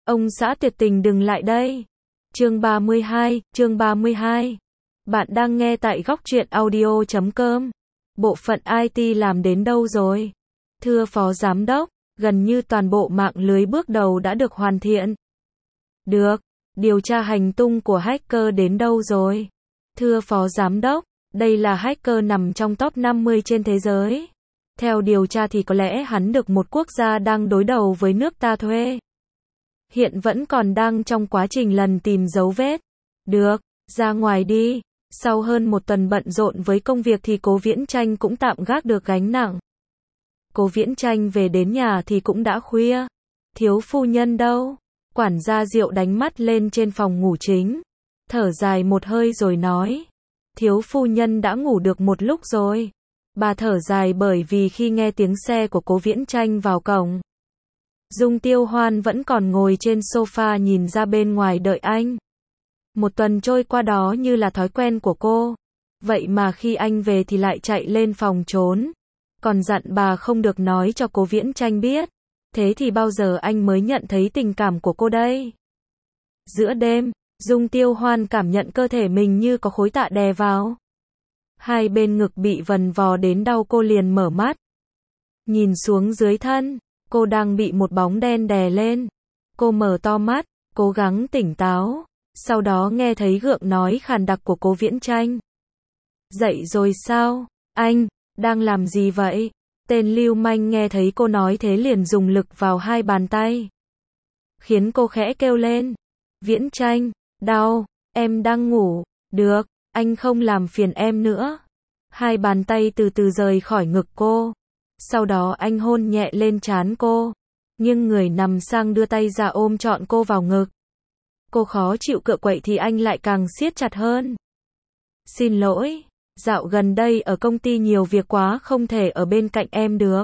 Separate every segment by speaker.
Speaker 1: Ông xã tuyệt tình đừng lại đây. Chương 32. Bạn đang nghe tại góc truyện audio.com. Bộ phận IT làm đến đâu rồi? Thưa Phó Giám đốc, gần như toàn bộ mạng lưới bước đầu đã được hoàn thiện. Được, điều tra hành tung của hacker đến đâu rồi? Thưa Phó Giám đốc, đây là hacker nằm trong top 50 trên thế giới. Theo điều tra thì có lẽ hắn được một quốc gia đang đối đầu với nước ta thuê. Hiện vẫn còn đang trong quá trình lần tìm dấu vết. Được, ra ngoài đi. Sau hơn một tuần bận rộn với công việc thì Cố Viễn Chanh cũng tạm gác được gánh nặng. Cố Viễn Chanh về đến nhà thì cũng đã khuya. Thiếu phu nhân đâu? Quản gia Diệu đánh mắt lên trên phòng ngủ chính. Thở dài một hơi rồi nói. Thiếu phu nhân đã ngủ được một lúc rồi. Bà thở dài bởi vì khi nghe tiếng xe của Cố Viễn Chanh vào cổng, Dung Tiêu Hoan vẫn còn ngồi trên sofa nhìn ra bên ngoài đợi anh. Một tuần trôi qua đó như là thói quen của cô. Vậy mà khi anh về thì lại chạy lên phòng trốn. Còn dặn bà không được nói cho Cố Viễn Chanh biết. Thế thì bao giờ anh mới nhận thấy tình cảm của cô đây? Giữa đêm, Dung Tiêu Hoan cảm nhận cơ thể mình như có khối tạ đè vào. Hai bên ngực bị vần vò đến đau, cô liền mở mắt. Nhìn xuống dưới thân, cô đang bị một bóng đen đè lên. Cô mở to mắt, cố gắng tỉnh táo. Sau đó nghe thấy gượng nói khàn đặc của Cố Viễn Chanh. Dậy rồi sao? Anh, đang làm gì vậy? Tên lưu manh nghe thấy cô nói thế liền dùng lực vào hai bàn tay, khiến cô khẽ kêu lên. Viễn Chanh, đau, em đang ngủ. Được, anh không làm phiền em nữa. Hai bàn tay từ từ rời khỏi ngực cô. Sau đó anh hôn nhẹ lên trán cô, nghiêng người nằm sang đưa tay ra ôm trọn cô vào ngực. Cô khó chịu cựa quậy thì anh lại càng siết chặt hơn. Xin lỗi, dạo gần đây ở công ty nhiều việc quá không thể ở bên cạnh em được.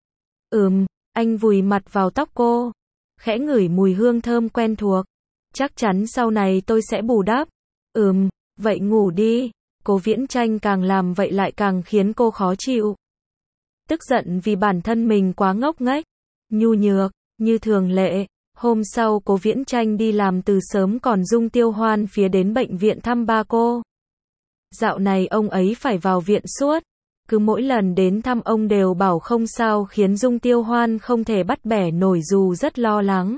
Speaker 1: Anh vùi mặt vào tóc cô, khẽ ngửi mùi hương thơm quen thuộc. Chắc chắn sau này tôi sẽ bù đắp. Vậy ngủ đi. Cố Viễn Chanh càng làm vậy lại càng khiến cô khó chịu. Tức giận vì bản thân mình quá ngốc nghếch, nhu nhược, như thường lệ. Hôm sau Cố Viễn Chanh đi làm từ sớm còn Dung Tiêu Hoan phía đến bệnh viện thăm ba cô. Dạo này ông ấy phải vào viện suốt. Cứ mỗi lần đến thăm ông đều bảo không sao, khiến Dung Tiêu Hoan không thể bắt bẻ nổi dù rất lo lắng.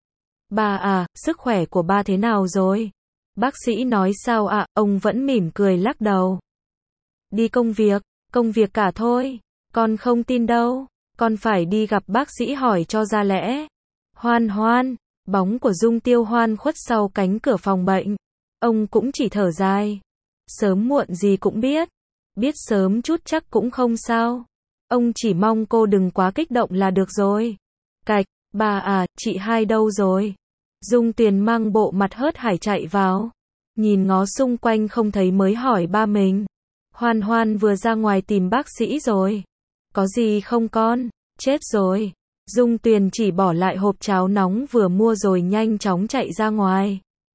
Speaker 1: Ba à, sức khỏe của ba thế nào rồi? Bác sĩ nói sao ạ? Ông vẫn mỉm cười lắc đầu. Đi công việc cả thôi. Con không tin đâu. Con phải đi gặp bác sĩ hỏi cho ra lẽ. Hoan, bóng của Dung Tiêu Hoan khuất sau cánh cửa phòng bệnh. Ông cũng chỉ thở dài. Sớm muộn gì cũng biết sớm chút chắc cũng không sao. Ông chỉ mong cô đừng quá kích động là được rồi. Cạch, bà à, chị hai đâu rồi? Dung Tuyền mang bộ mặt hớt hải chạy vào. Nhìn ngó xung quanh không thấy mới hỏi ba mình. Hoan vừa ra ngoài tìm bác sĩ rồi. Có gì không con? Chết rồi. Dung Tuyền chỉ bỏ lại hộp cháo nóng vừa mua rồi nhanh chóng chạy ra ngoài.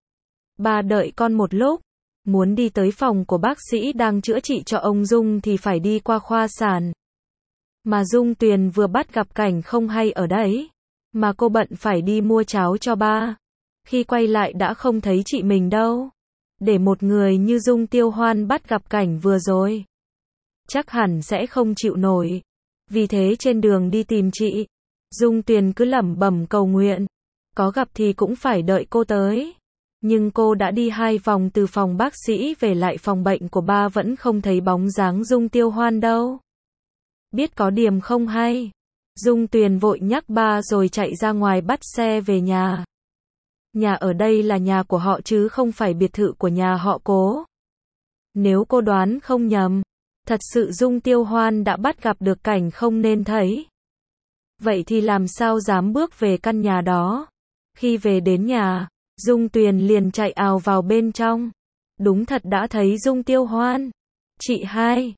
Speaker 1: Ba đợi con một lúc. Muốn đi tới phòng của bác sĩ đang chữa trị cho ông Dung thì phải đi qua khoa sản. Mà Dung Tuyền vừa bắt gặp cảnh không hay ở đấy. Mà cô bận phải đi mua cháo cho ba. Khi quay lại đã không thấy chị mình đâu. Để một người như Dung Tiêu Hoan bắt gặp cảnh vừa rồi, chắc hẳn sẽ không chịu nổi. Vì thế trên đường đi tìm chị, Dung Tuyền cứ lẩm bẩm cầu nguyện. Có gặp thì cũng phải đợi cô tới. Nhưng cô đã đi 2 vòng từ phòng bác sĩ về lại phòng bệnh của ba vẫn không thấy bóng dáng Dung Tiêu Hoan đâu. Biết có điểm không hay. Dung Tuyền vội nhắc ba rồi chạy ra ngoài bắt xe về nhà. Nhà ở đây là nhà của họ chứ không phải biệt thự của nhà họ Cố. Nếu cô đoán không nhầm, thật sự Dung Tiêu Hoan đã bắt gặp được cảnh không nên thấy. Vậy thì làm sao dám bước về căn nhà đó? Khi về đến nhà, Dung Tuyền liền chạy ào vào bên trong. Đúng thật đã thấy Dung Tiêu Hoan. Chị hai,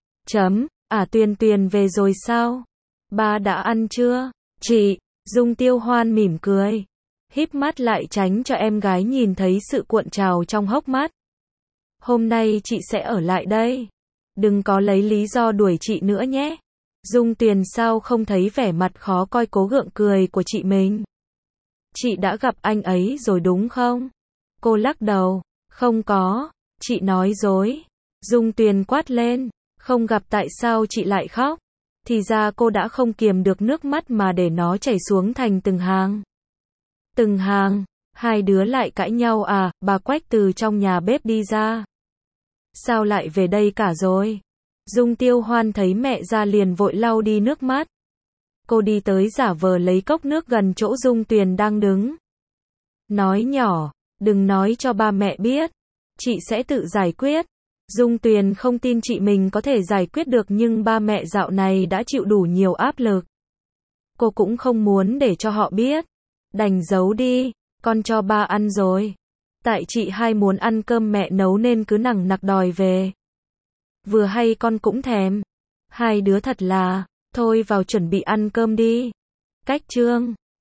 Speaker 1: Tuyền về rồi sao? Ba đã ăn chưa? Chị, Dung Tiêu Hoan mỉm cười, híp mắt lại tránh cho em gái nhìn thấy sự cuộn trào trong hốc mắt. Hôm nay chị sẽ ở lại đây. Đừng có lấy lý do đuổi chị nữa nhé. Dung Tuyền sao không thấy vẻ mặt khó coi cố gượng cười của chị mình. Chị đã gặp anh ấy rồi đúng không? Cô lắc đầu. Không có. Chị nói dối. Dung Tuyền quát lên. Không gặp tại sao chị lại khóc? Thì ra cô đã không kiềm được nước mắt mà để nó chảy xuống thành từng hàng. Từng hàng. Hai đứa lại cãi nhau à? Bà Quách từ trong nhà bếp đi ra. Sao lại về đây cả rồi? Dung Tiêu Hoan thấy mẹ ra liền vội lau đi nước mắt. Cô đi tới giả vờ lấy cốc nước gần chỗ Dung Tuyền đang đứng. Nói nhỏ, đừng nói cho ba mẹ biết. Chị sẽ tự giải quyết. Dung Tuyền không tin chị mình có thể giải quyết được nhưng ba mẹ dạo này đã chịu đủ nhiều áp lực. Cô cũng không muốn để cho họ biết. Đành giấu đi, con cho ba ăn rồi. Tại chị hai muốn ăn cơm mẹ nấu nên cứ nằng nặc đòi về. Vừa hay con cũng thèm. Hai đứa thật là, thôi vào chuẩn bị ăn cơm đi. Cách chương